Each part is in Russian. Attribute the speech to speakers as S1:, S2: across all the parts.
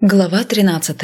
S1: Глава 13.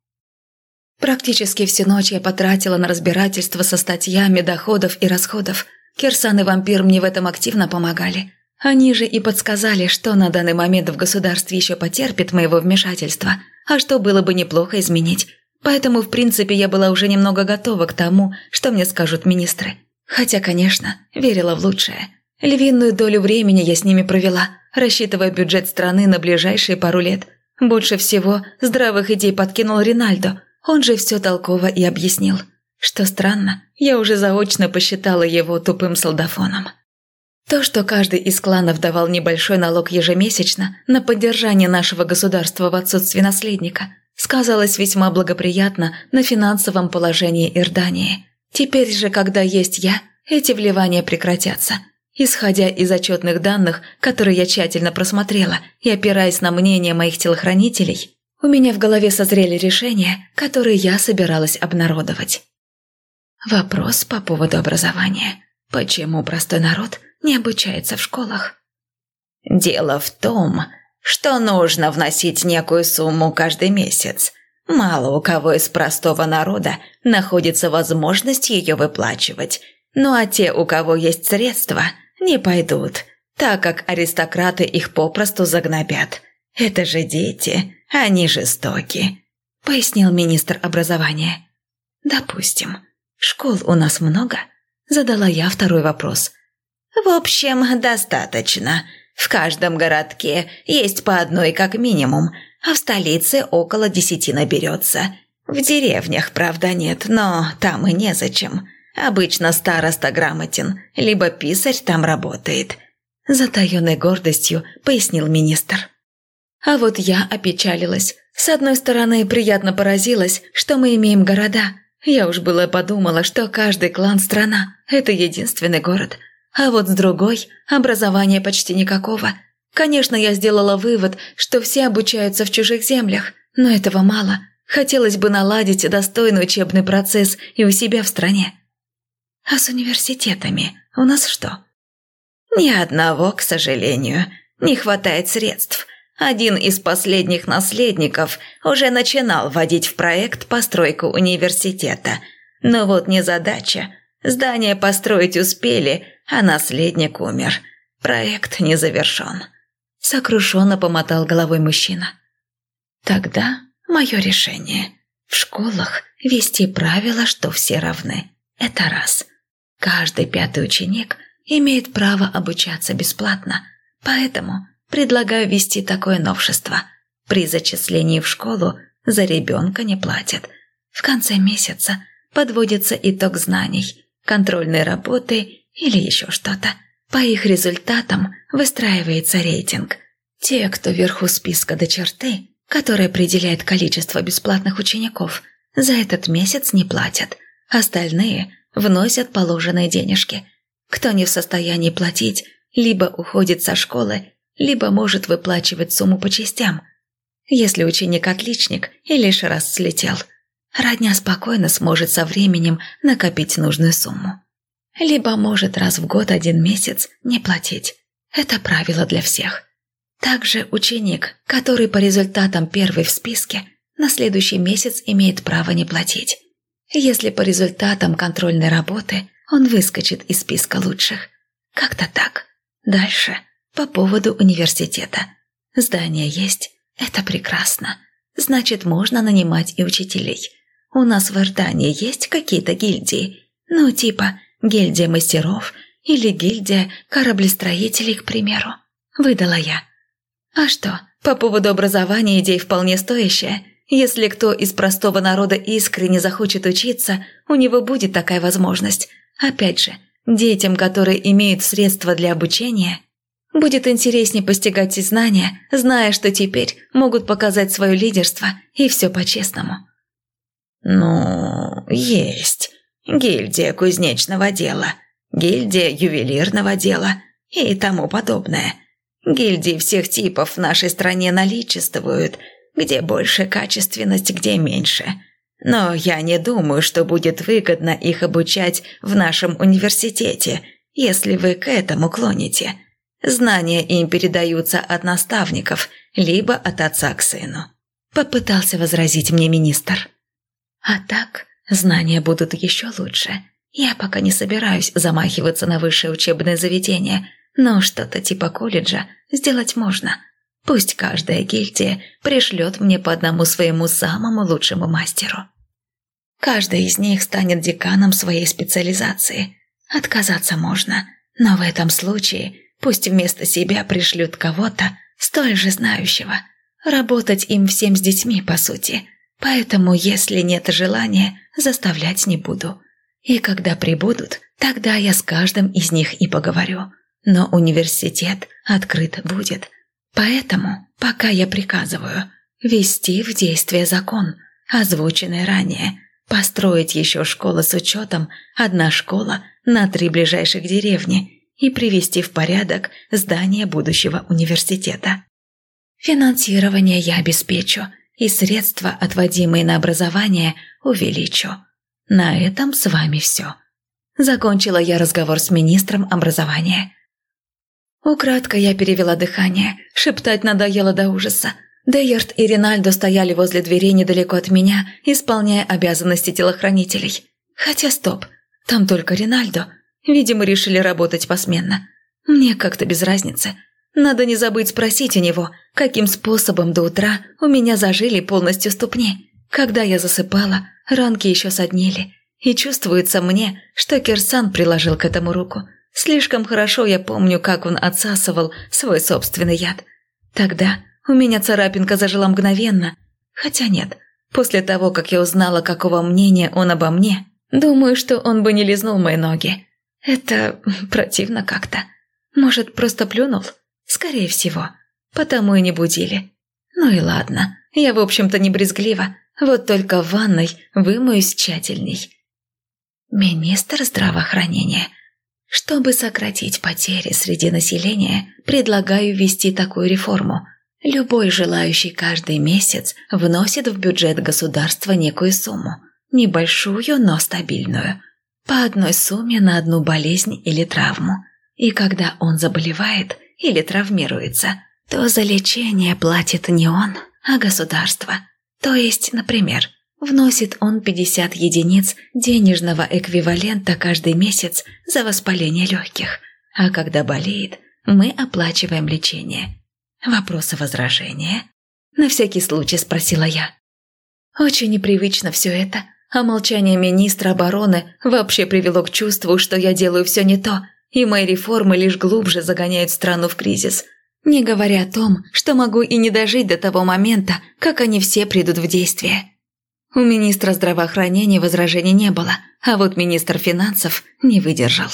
S1: Практически всю ночь я потратила на разбирательство со статьями доходов и расходов. Кирсан и вампир мне в этом активно помогали. Они же и подсказали, что на данный момент в государстве еще потерпит моего вмешательства, а что было бы неплохо изменить. Поэтому, в принципе, я была уже немного готова к тому, что мне скажут министры. Хотя, конечно, верила в лучшее. Львиную долю времени я с ними провела, рассчитывая бюджет страны на ближайшие пару лет. Больше всего здравых идей подкинул Ринальдо, он же все толково и объяснил. Что странно, я уже заочно посчитала его тупым солдафоном. То, что каждый из кланов давал небольшой налог ежемесячно на поддержание нашего государства в отсутствии наследника, сказалось весьма благоприятно на финансовом положении Ирдании. Теперь же, когда есть я, эти вливания прекратятся. Исходя из отчетных данных, которые я тщательно просмотрела и опираясь на мнение моих телохранителей, у меня в голове созрели решения, которые я собиралась обнародовать. Вопрос по поводу образования. Почему простой народ не обучается в школах?
S2: Дело в том, что нужно вносить некую сумму каждый месяц. Мало у кого из простого народа находится возможность ее выплачивать. Ну а те, у кого есть средства, не пойдут, так как аристократы их попросту загнобят. Это же дети, они жестоки», – пояснил министр образования. «Допустим. Школ у нас много?» – задала я второй вопрос. «В общем, достаточно. В каждом городке есть по одной как минимум, а в столице около 10 наберется. В деревнях, правда, нет, но там и незачем. Обычно староста грамотен, либо писарь там работает», – затаенной гордостью пояснил министр.
S1: А вот я опечалилась. С одной стороны, приятно поразилась, что мы имеем города. Я уж было подумала, что каждый клан – страна, это единственный город. А вот с другой – образования почти никакого. Конечно, я сделала вывод, что все обучаются в чужих землях, но этого мало. Хотелось бы наладить достойный учебный процесс и у себя в стране. А с университетами у нас что?
S2: Ни одного, к сожалению. Не хватает средств. Один из последних наследников уже начинал вводить в проект постройку университета. Но вот незадача. Здание построить успели, а наследник умер. Проект не завершен.
S1: Сокрушенно помотал головой мужчина.
S2: Тогда мое решение. В школах ввести правило, что все равны. Это раз. Каждый 5-й ученик имеет право обучаться бесплатно, поэтому предлагаю ввести такое новшество. При зачислении в школу за ребенка не платят. В конце месяца подводится итог знаний, контрольной работы или еще что-то. По их результатам выстраивается рейтинг. Те, кто вверху списка до черты, который определяет количество бесплатных учеников, за этот месяц не платят. Остальные вносят положенные денежки. Кто не в состоянии платить, либо уходит со школы, либо может выплачивать сумму по частям. Если ученик отличник и лишь раз слетел, родня спокойно сможет со временем накопить нужную сумму. Либо может раз в год 1 месяц не платить. Это правило для всех. Также ученик, который по результатам первый в списке, на следующий месяц имеет право не платить. Если по результатам контрольной работы он выскочит из списка лучших. Как-то так. Дальше по поводу университета. Здание есть, это прекрасно. Значит, можно нанимать и учителей. У нас в Ирдании есть какие-то гильдии, ну типа гильдия мастеров или гильдия кораблестроителей, к примеру. Выдала я. А что, по поводу образования идея вполне стоящая. Если кто из простого народа искренне захочет учиться, у него будет такая возможность. Опять же, детям, которые имеют средства для обучения, будет интереснее постигать эти знания, зная, что теперь могут показать свое лидерство и все по-честному. Ну, есть. Гильдия кузнечного дела, гильдия ювелирного дела и тому подобное. Гильдии всех типов в нашей стране наличествуют, где больше качественность, где меньше. Но я не думаю, что будет выгодно их обучать в нашем университете, если вы к этому клоните. Знания им передаются от наставников, либо от отца к сыну.
S1: – попытался возразить мне министр. А так, знания будут еще лучше. Я пока не собираюсь замахиваться на высшее учебное заведение, но что-то типа колледжа сделать можно. Пусть каждая гильдия пришлет мне по одному своему самому лучшему мастеру. Каждый из них станет деканом своей специализации. Отказаться можно, но в этом случае пусть вместо себя пришлют кого-то столь же знающего. Работать им всем с детьми, по сути. Поэтому, если нет желания, заставлять не буду. И когда прибудут, тогда я с каждым из них и поговорю. Но университет открыт будет. Поэтому пока я приказываю ввести в действие закон, озвученный ранее, построить еще школы с учетом 1 школа на 3 ближайших деревни и привести в порядок здание будущего университета. Финансирование я обеспечу и средства, отводимые на образование, увеличу. На этом с вами все. Закончила я разговор с министром образования. Украдкой я перевела дыхание, шептать надоело до ужаса. Дейерт и Ринальдо стояли возле дверей недалеко от меня, исполняя обязанности телохранителей. Хотя стоп, там только Ринальдо. Видимо, решили работать посменно. Мне как-то без разницы. Надо не забыть спросить у него, каким способом до утра у меня зажили полностью ступни. Когда я засыпала, ранки еще соднили. И чувствуется мне, что Кирсан приложил к этому руку. Слишком хорошо я помню, как он отсасывал свой собственный яд. Тогда у меня царапинка зажила мгновенно. Хотя нет, после того, как я узнала, какого мнения он обо мне, думаю, что он бы не лизнул мои ноги. Это противно как-то. Может, просто плюнул? Скорее всего. Потому и не будили. Ну и ладно, я, в общем-то, не брезглива. Вот только в ванной вымоюсь тщательней. Министр здравоохранения. Чтобы сократить потери среди населения, предлагаю ввести такую реформу. Любой желающий каждый месяц вносит в бюджет государства некую сумму. Небольшую, но стабильную. По 1 сумме на 1 болезнь или травму. И когда он заболевает или травмируется, то за лечение платит не он, а государство. То есть, например, вносит он 50 единиц денежного эквивалента каждый месяц за воспаление легких, а когда болеет, мы оплачиваем лечение. Вопросы, возражения? На всякий случай спросила я. Очень непривычно все это, а молчание министра обороны вообще привело к чувству, что я делаю все не то, и мои реформы лишь глубже загоняют страну в кризис. Не говоря о том, что могу и не дожить до того момента, как они все придут в действие. У министра здравоохранения возражений не было, а вот министр финансов не выдержал.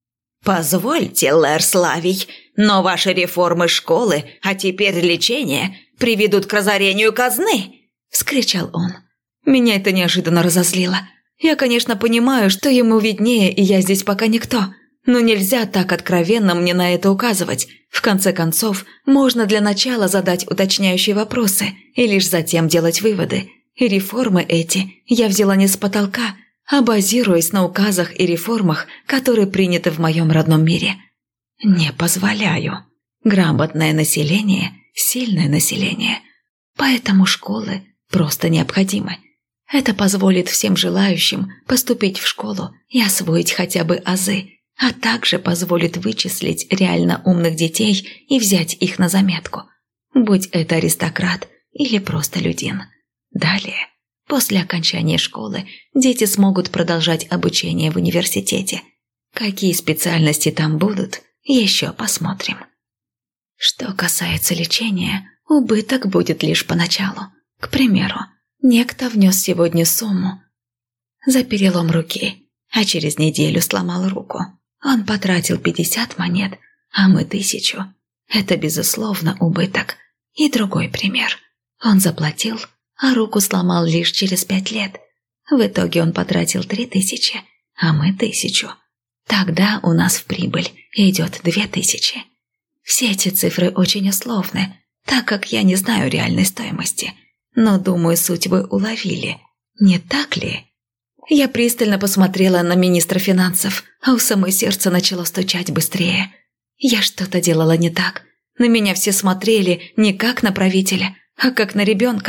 S1: «Позвольте, Лэр Славий, но ваши реформы школы, а теперь лечение, приведут к разорению казны!» – вскричал он. Меня это неожиданно разозлило. Я, конечно, понимаю, что ему виднее, и я здесь пока никто. Но нельзя так откровенно мне на это указывать. В конце концов, можно для начала задать уточняющие вопросы и лишь затем делать выводы. И реформы эти я взяла не с потолка, а базируясь на указах и реформах, которые приняты в моем родном мире. Не позволяю. Грамотное население – сильное население. Поэтому школы просто необходимы. Это позволит всем желающим поступить в школу и освоить хотя бы азы, а также позволит вычислить реально умных детей и взять их на заметку, будь это аристократ или просто людин. Далее, после окончания школы, дети смогут продолжать обучение в университете. Какие специальности там будут, еще посмотрим. Что касается лечения, убыток будет лишь поначалу. К примеру, некто внес сегодня сумму за перелом руки, а через неделю сломал руку. Он потратил 50 монет, а мы 1000. Это, безусловно, убыток. И другой пример. Он заплатил, а руку сломал лишь через 5 лет. В итоге он потратил 3000, а мы 1000. Тогда у нас в прибыль идет 2000. Все эти цифры очень условны, так как я не знаю реальной стоимости. Но, думаю, суть вы уловили. Не так ли? Я пристально посмотрела на министра финансов, а у самой сердце начало стучать быстрее. Я что-то делала не так. На меня все смотрели не как на правителя, а как на ребенка.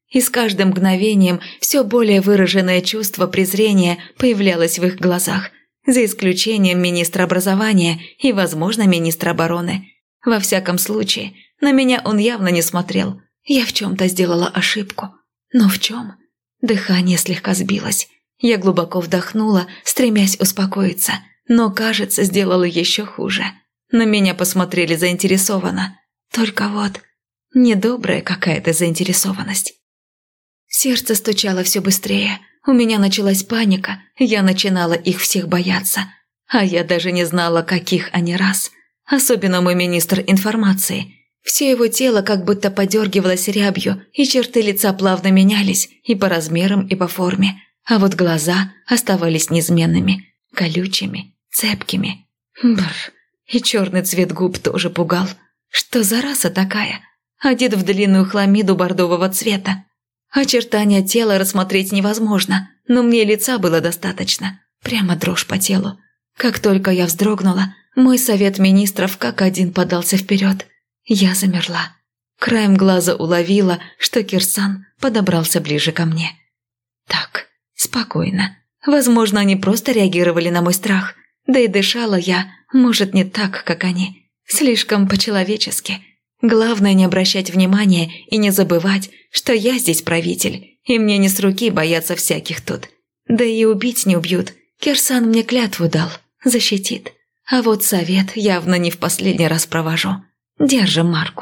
S1: И с каждым мгновением все более выраженное чувство презрения появлялось в их глазах, за исключением министра образования и, возможно, министра обороны. Во всяком случае, на меня он явно не смотрел. Я в чем-то сделала ошибку. Но в чем? Дыхание слегка сбилось. Я глубоко вдохнула, стремясь успокоиться, но, кажется, сделала еще хуже. На меня посмотрели заинтересованно. Только вот недобрая какая-то заинтересованность. Сердце стучало все быстрее. У меня началась паника, я начинала их всех бояться. А я даже не знала, каких они рас. Особенно мой министр информации. Все его тело как будто подергивалось рябью, и черты лица плавно менялись и по размерам, и по форме. А вот глаза оставались неизменными, колючими, цепкими. Бррр. И черный цвет губ тоже пугал. Что за раса такая? Одет в длинную хламиду бордового цвета. Очертания тела рассмотреть невозможно, но мне лица было достаточно. Прямо дрожь по телу. Как только я вздрогнула, мой совет министров как один подался вперед. Я замерла. Краем глаза уловила, что Кирсан подобрался ближе ко мне. Так, спокойно. Возможно, они просто реагировали на мой страх. Да и дышала я, может, не так, как они. Слишком по-человечески. Главное не обращать внимания и не забывать, что я здесь правитель, и мне не с руки бояться всяких тут. Да и убить не убьют. Кирсан мне клятву дал, защитит. А вот совет явно не в последний раз провожу. Держим марку.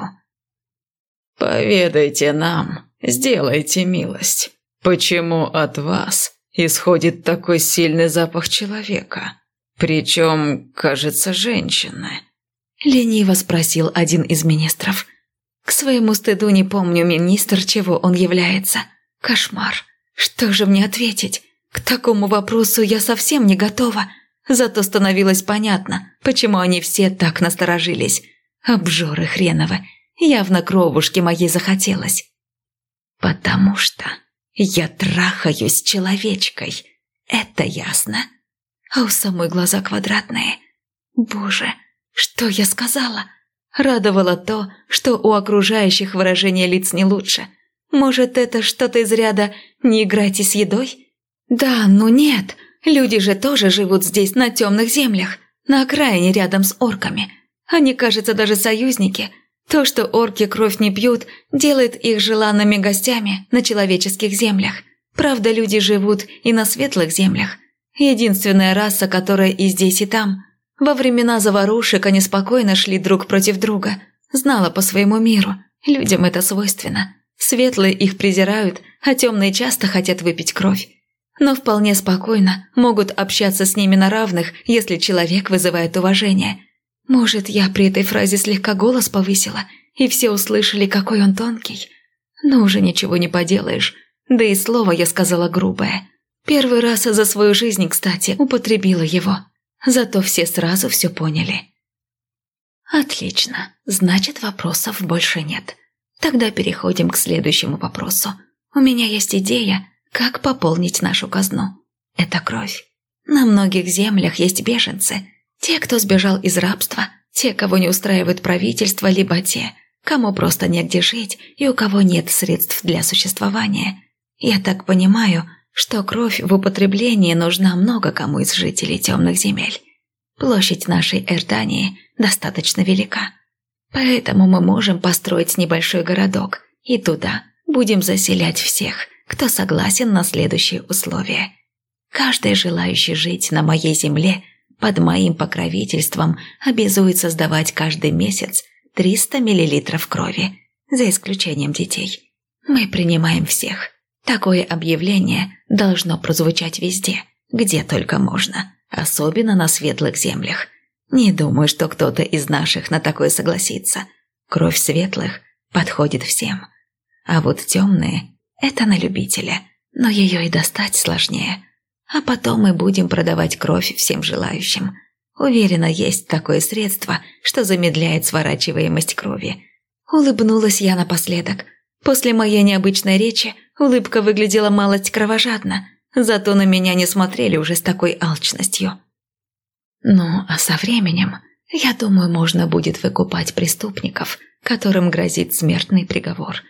S3: «Поведайте нам, сделайте милость, почему от вас исходит такой сильный запах человека? Причем, кажется, женщины?»
S1: Лениво спросил один из министров. К своему стыду не помню министр, чего он является. Кошмар. Что же мне ответить? К такому вопросу я совсем не готова. Зато становилось понятно, почему они все так насторожились. Обжоры хреновы. Явно кровушки моей захотелось. Потому что я трахаюсь с человечкой. Это ясно. А у самой глаза квадратные. Боже, что я сказала? Радовало то, что у окружающих выражение лиц не лучше. Может, это что-то из ряда «не играйте с едой»? Да, но нет. Люди же тоже живут здесь, на темных землях, на окраине рядом с орками. Они, кажется, даже союзники. То, что орки кровь не пьют, делает их желанными гостями на человеческих землях. Правда, люди живут и на светлых землях. Единственная раса, которая и здесь, и там. Во времена заварушек они спокойно шли друг против друга. Знала по своему миру. Людям это свойственно. Светлые их презирают, а темные часто хотят выпить кровь. Но вполне спокойно могут общаться с ними на равных, если человек вызывает уважение. Может, я при этой фразе слегка голос повысила, и все услышали, какой он тонкий. Но уже ничего не поделаешь. Да и слово я сказала грубое. Первый раз за свою жизнь, кстати, употребила его. Зато все сразу все поняли. Отлично, значит, вопросов больше нет. Тогда переходим к следующему вопросу. У меня есть идея, как пополнить нашу казну. Это кровь. На многих землях есть беженцы. Те, кто сбежал из рабства, те, кого не устраивает правительство, либо те, кому просто негде жить и у кого нет средств для существования. Я так понимаю, что кровь в употреблении нужна много кому из жителей темных земель. Площадь нашей Эрдании достаточно велика. Поэтому мы можем построить небольшой городок, и туда будем заселять всех, кто согласен на следующие условия. Каждый желающий жить на моей земле под моим покровительством обязуется сдавать каждый месяц 300 мл крови, за исключением детей. Мы принимаем всех. Такое объявление должно прозвучать везде, где только можно, особенно на светлых землях. Не думаю, что кто-то из наших на такое согласится. Кровь светлых подходит всем. А вот темные – это на любителя, но ее и достать сложнее. А потом мы будем продавать кровь всем желающим. Уверена, есть такое средство, что замедляет сворачиваемость крови. Улыбнулась я напоследок. После моей необычной речи улыбка выглядела малость кровожадно, зато на меня не смотрели уже с такой алчностью. Ну, а со временем, я думаю, можно будет выкупать преступников, которым грозит смертный приговор.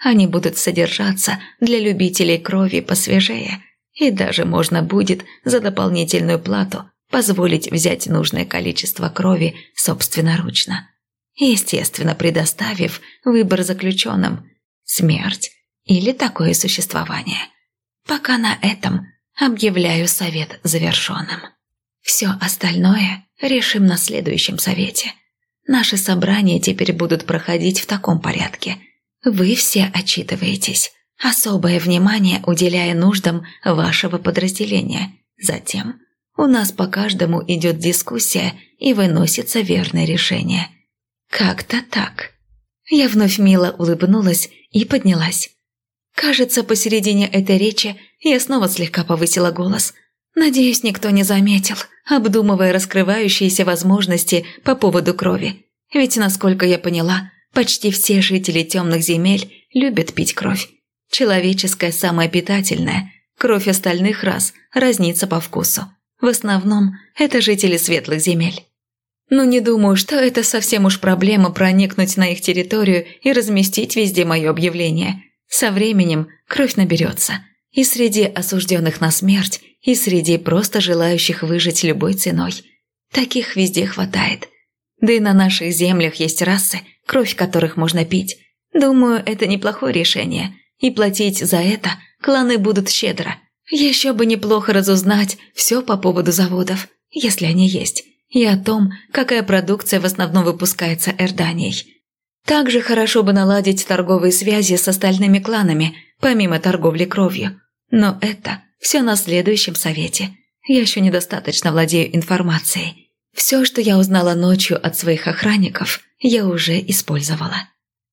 S1: Они будут содержаться для любителей крови посвежее, и даже можно будет за дополнительную плату позволить взять нужное количество крови собственноручно. Естественно, предоставив выбор заключенным – смерть или такое существование. Пока на этом объявляю совет завершенным. Все остальное решим на следующем совете. Наши собрания теперь будут проходить в таком порядке. Вы все отчитываетесь, особое внимание уделяя нуждам вашего подразделения. Затем у нас по каждому идет дискуссия и выносится верное решение. Как-то так. Я вновь мило улыбнулась и поднялась. Кажется, посередине этой речи я снова слегка повысила голос. Надеюсь, никто не заметил, обдумывая раскрывающиеся возможности по поводу крови. Ведь, насколько я поняла, почти все жители темных земель любят пить кровь. Человеческая самая питательная, кровь остальных рас разнится по вкусу. В основном это жители светлых земель. Но не думаю, что это совсем уж проблема проникнуть на их территорию и разместить везде мое объявление. Со временем кровь наберется. И среди осужденных на смерть, и среди просто желающих выжить любой ценой. Таких везде хватает. Да и на наших землях есть расы, кровь которых можно пить. Думаю, это неплохое решение. И платить за это кланы будут щедро. Еще бы неплохо разузнать все по поводу заводов, если они есть, и о том, какая продукция в основном выпускается Эрданией. Также хорошо бы наладить торговые связи с остальными кланами, помимо торговли кровью. Но это все на следующем совете. Я еще недостаточно владею информацией. Все, что я узнала ночью от своих охранников, я уже использовала.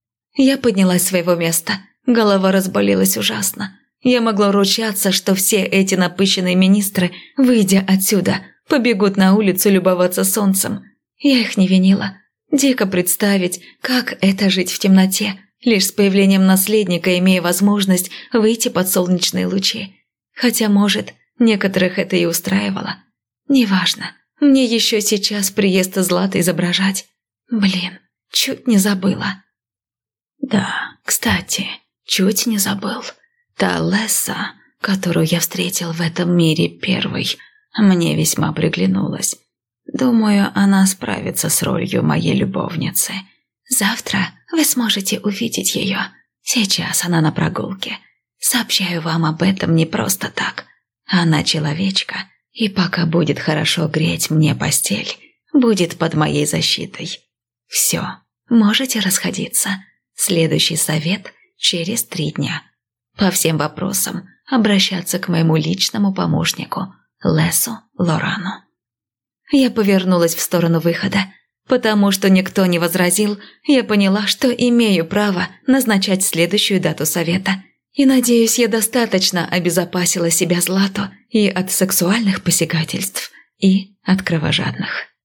S1: Я поднялась с своего места. Голова разболелась ужасно. Я могла ручаться, что все эти напыщенные министры, выйдя отсюда, побегут на улицу любоваться солнцем. Я их не винила. Дико представить, как это жить в темноте, лишь с появлением наследника, имея возможность выйти под солнечные лучи. Хотя, может, некоторых это и устраивало. Неважно, мне еще сейчас приезд Златы изображать. Блин, чуть не забыла. Да, кстати, чуть не забыл. Та Лесса, которую я встретил в этом мире первой, мне весьма приглянулась. Думаю, она справится с ролью моей любовницы. Завтра вы сможете увидеть ее. Сейчас она на прогулке. Сообщаю вам об этом не просто так. Она человечка, и пока будет хорошо греть мне постель, будет под моей защитой. Все, можете расходиться. Следующий совет через 3 дня. По всем вопросам обращаться к моему личному помощнику, Лесу Лорану. Я повернулась в сторону выхода. Потому что никто не возразил, я поняла, что имею право назначать следующую дату совета. И, надеюсь, я достаточно обезопасила себя Злату и от сексуальных посягательств, и от кровожадных.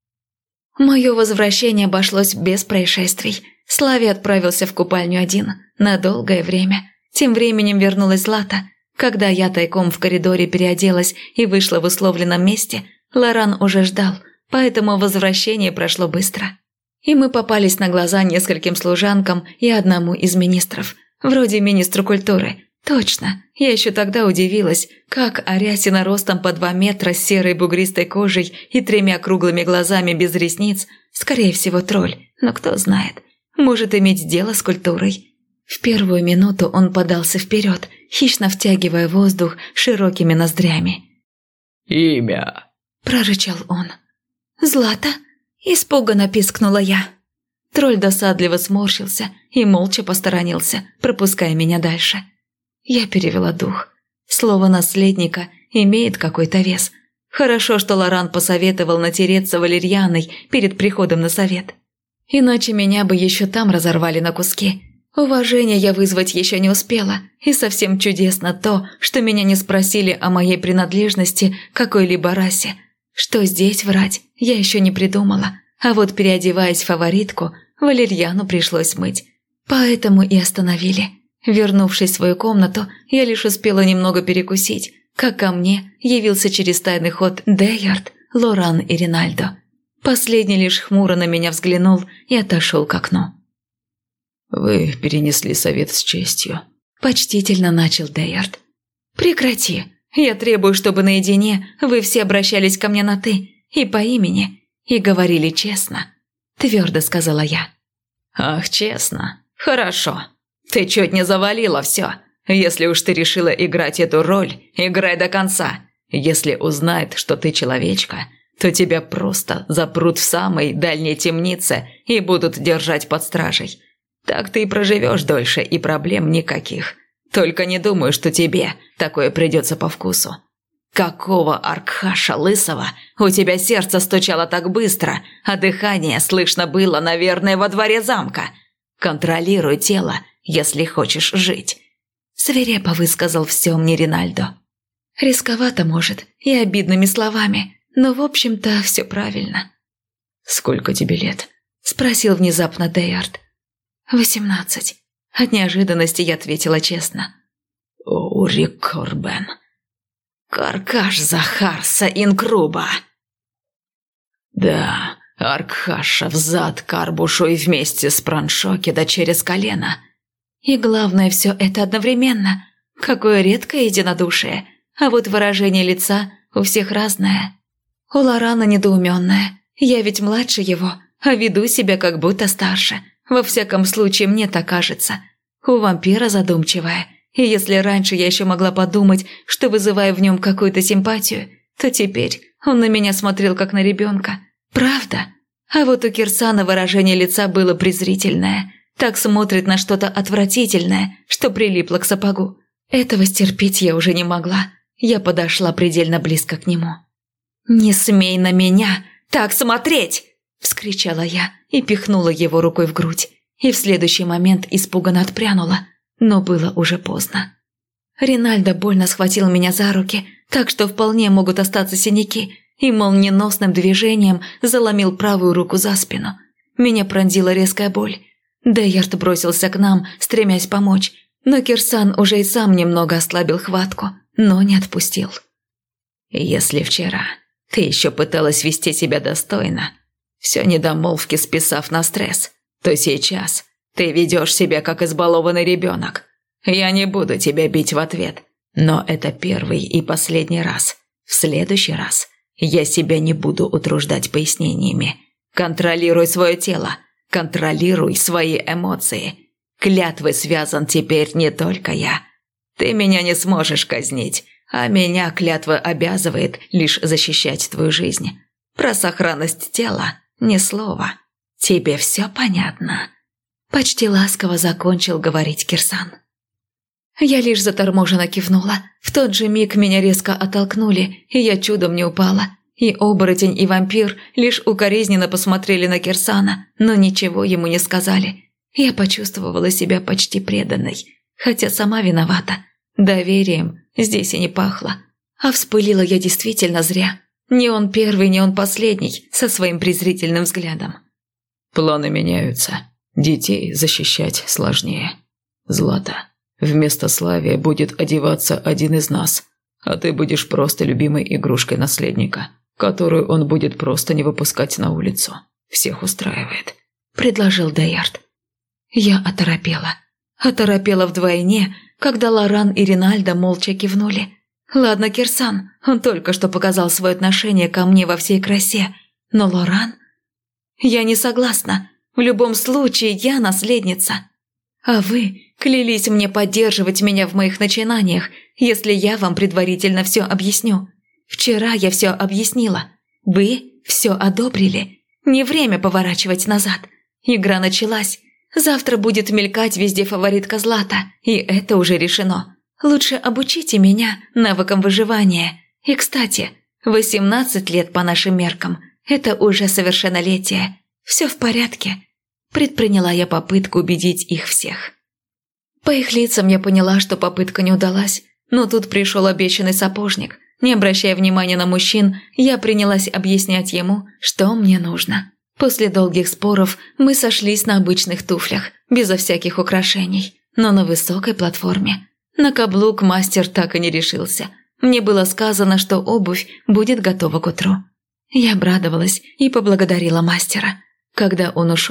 S1: Мое возвращение обошлось без происшествий. Слави отправился в купальню один на долгое время. Тем временем вернулась Злата. Когда я тайком в коридоре переоделась и вышла в условленном месте, Лоран уже ждал, поэтому возвращение прошло быстро. И мы попались на глаза нескольким служанкам и одному из министров. Вроде министру культуры. Точно, я еще тогда удивилась, как Арясина ростом по 2 метра с серой бугристой кожей и 3 круглыми глазами без ресниц, скорее всего тролль, но кто знает, может иметь дело с культурой. В первую минуту он подался вперед, хищно втягивая воздух широкими ноздрями.
S3: «Имя?» –
S1: прорычал он. «Злата?» – испуганно пискнула я. Тролль досадливо сморщился и молча посторонился, пропуская меня дальше. Я перевела дух. Слово наследника имеет какой-то вес. Хорошо, что Лоран посоветовал натереться валерьяной перед приходом на совет. Иначе меня бы еще там разорвали на куски. Уважения я вызвать еще не успела, и совсем чудесно то, что меня не спросили о моей принадлежности к какой-либо расе. Что здесь врать, я еще не придумала, а вот переодеваясь в фаворитку, валерьяну пришлось мыть. Поэтому и остановили. Вернувшись в свою комнату, я лишь успела немного перекусить, как ко мне явился через тайный ход Дейард, Лоран и Ринальдо. Последний лишь хмуро на меня взглянул и отошел к окну.
S3: Вы перенесли совет с честью.
S1: Почтительно начал Дейард. Прекрати. Я требую, чтобы наедине вы все обращались ко мне на «ты» и по имени, и говорили честно. Твердо сказала я.
S2: Ах, честно? Хорошо. Ты чуть не завалила все. Если уж ты решила играть эту роль, играй до конца. Если узнает, что ты человечка, то тебя просто запрут в самой дальней темнице и будут держать под стражей. Так ты и проживешь дольше, и проблем никаких. Только не думаю, что тебе такое придется по вкусу. Какого Аркхаша лысого у тебя сердце стучало так быстро, а дыхание слышно было, наверное, во дворе замка? Контролируй тело, если хочешь жить. Свирепо высказал все мне Ринальдо.
S1: Рисковато, может, и обидными словами, но, в общем-то, все правильно.
S3: «Сколько тебе лет?»
S1: – спросил внезапно Дейард. 18. От неожиданности я ответила честно.
S2: «Ури Корбен. Каркаш Захарса Инкруба». «Да, Аркхаша взад Карбушу и вместе с Праншоки да через колено».
S1: И главное, все это одновременно. Какое редкое единодушие. А вот выражение лица у всех разное. У Лорана недоуменное. Я ведь младше его, а веду себя как будто старше. Во всяком случае, мне так кажется. У вампира задумчивая. И если раньше я еще могла подумать, что вызываю в нем какую-то симпатию, то теперь он на меня смотрел как на ребенка. Правда? А вот у Кирсана выражение лица было презрительное. Так смотрит на что-то отвратительное, что прилипло к сапогу. Этого стерпеть я уже не могла. Я подошла предельно близко к нему. «Не смей на меня так смотреть!» – вскричала я и пихнула его рукой в грудь. И в следующий момент испуганно отпрянула, но было уже поздно. Ринальдо больно схватил меня за руки, так что вполне могут остаться синяки, и молниеносным движением заломил правую руку за спину. Меня пронзила резкая боль. Дейард бросился к нам, стремясь помочь, но Кирсан уже и сам немного ослабил хватку, но не отпустил.
S2: «Если вчера ты еще пыталась вести себя достойно, все недомолвки списав на стресс, то сейчас ты ведешь себя как избалованный ребенок. Я не буду тебя бить в ответ, но это первый и последний раз. В следующий раз я себя не буду утруждать пояснениями. Контролируй свое тело, контролируй свои эмоции. Клятвой связан теперь не только я. Ты меня не сможешь казнить, а меня клятва обязывает лишь защищать твою жизнь. Про сохранность тела ни слова. Тебе все понятно?»
S1: Почти ласково закончил говорить Кирсан. Я лишь заторможенно кивнула. В тот же миг меня резко оттолкнули, и я чудом не упала. И оборотень, и вампир лишь укоризненно посмотрели на Кирсана, но ничего ему не сказали. Я почувствовала себя почти преданной, хотя сама виновата. Доверием здесь и не пахло. А вспылила я действительно зря. Не он первый, не он последний, со своим презрительным взглядом.
S3: «Планы меняются. Детей защищать сложнее. Злата, вместо Славия будет одеваться один из нас, а ты будешь просто любимой игрушкой наследника, которую он будет просто не выпускать на улицу. Всех устраивает», –
S1: предложил Дейард. Я оторопела. Оторопела вдвойне, когда Лоран и Ринальдо молча кивнули. Ладно, Кирсан, он только что показал свое отношение ко мне во всей красе, но Лоран... Я не согласна. В любом случае, я наследница. А вы клялись мне поддерживать меня в моих начинаниях, если я вам предварительно все объясню. Вчера я все объяснила. Вы все одобрили. Не время поворачивать назад. Игра началась. Завтра будет мелькать везде фаворитка Злата, и это уже решено. Лучше обучите меня навыкам выживания. И, кстати, 18 лет по нашим меркам – это уже совершеннолетие. Все в порядке. Предприняла я попытку убедить их всех. По их лицам я поняла, что попытка не удалась, но тут пришел обещанный сапожник. Не обращая внимания на мужчин, я принялась объяснять ему, что мне нужно. После долгих споров мы сошлись на обычных туфлях, безо всяких украшений, но на высокой платформе. На каблук мастер так и не решился. Мне было сказано, что обувь будет готова к утру. Я обрадовалась и поблагодарила мастера. Когда он ушел,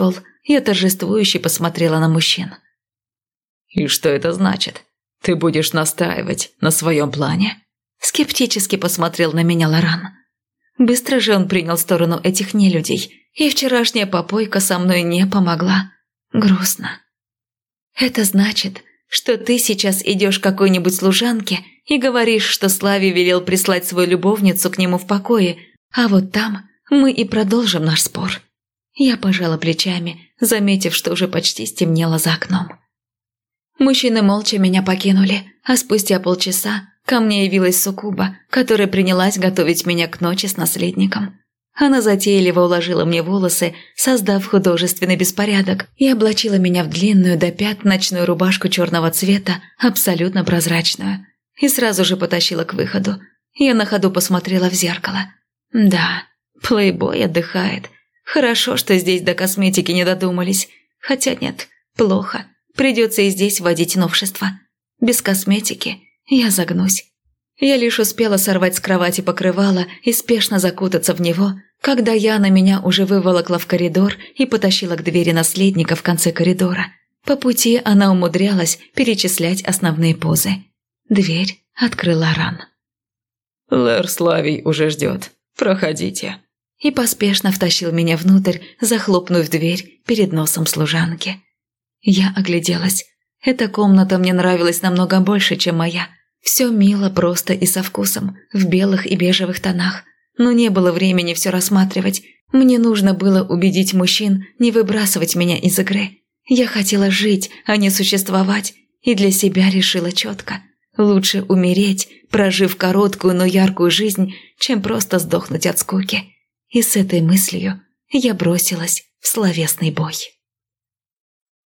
S1: Я торжествующе посмотрела на мужчин.
S3: «И что это значит? Ты будешь настаивать на своем плане?»
S1: Скептически посмотрел на меня Лоран. Быстро же он принял сторону этих нелюдей, и вчерашняя попойка со мной не помогла. Грустно. «Это значит, что ты сейчас идешь к какой-нибудь служанке и говоришь, что Славе велел прислать свою любовницу к нему в покое, а вот там мы и продолжим наш спор». Я пожала плечами, заметив, что уже почти стемнело за окном. Мужчины молча меня покинули, а спустя полчаса ко мне явилась суккуба, которая принялась готовить меня к ночи с наследником. Она затейливо уложила мне волосы, создав художественный беспорядок, и облачила меня в длинную до пят ночную рубашку черного цвета, абсолютно прозрачную. И сразу же потащила к выходу. Я на ходу посмотрела в зеркало. Да, плейбой отдыхает. Хорошо, что здесь до косметики не додумались. Хотя нет, плохо. Придется и здесь вводить новшества. Без косметики я загнусь. Я лишь успела сорвать с кровати покрывало и спешно закутаться в него, когда Яна меня уже выволокла в коридор и потащила к двери наследника в конце коридора. По пути она умудрялась перечислять основные позы. Дверь открыл Лоран.
S3: «Лэр Славий уже ждет. Проходите».
S1: И поспешно втащил меня внутрь, захлопнув дверь перед носом служанки. Я огляделась. Эта комната мне нравилась намного больше, чем моя. Все мило, просто и со вкусом, в белых и бежевых тонах. Но не было времени все рассматривать. Мне нужно было убедить мужчин не выбрасывать меня из игры. Я хотела жить, а не существовать, и для себя решила четко. Лучше умереть, прожив короткую, но яркую жизнь, чем просто сдохнуть от скуки. И с этой мыслью я бросилась в словесный бой.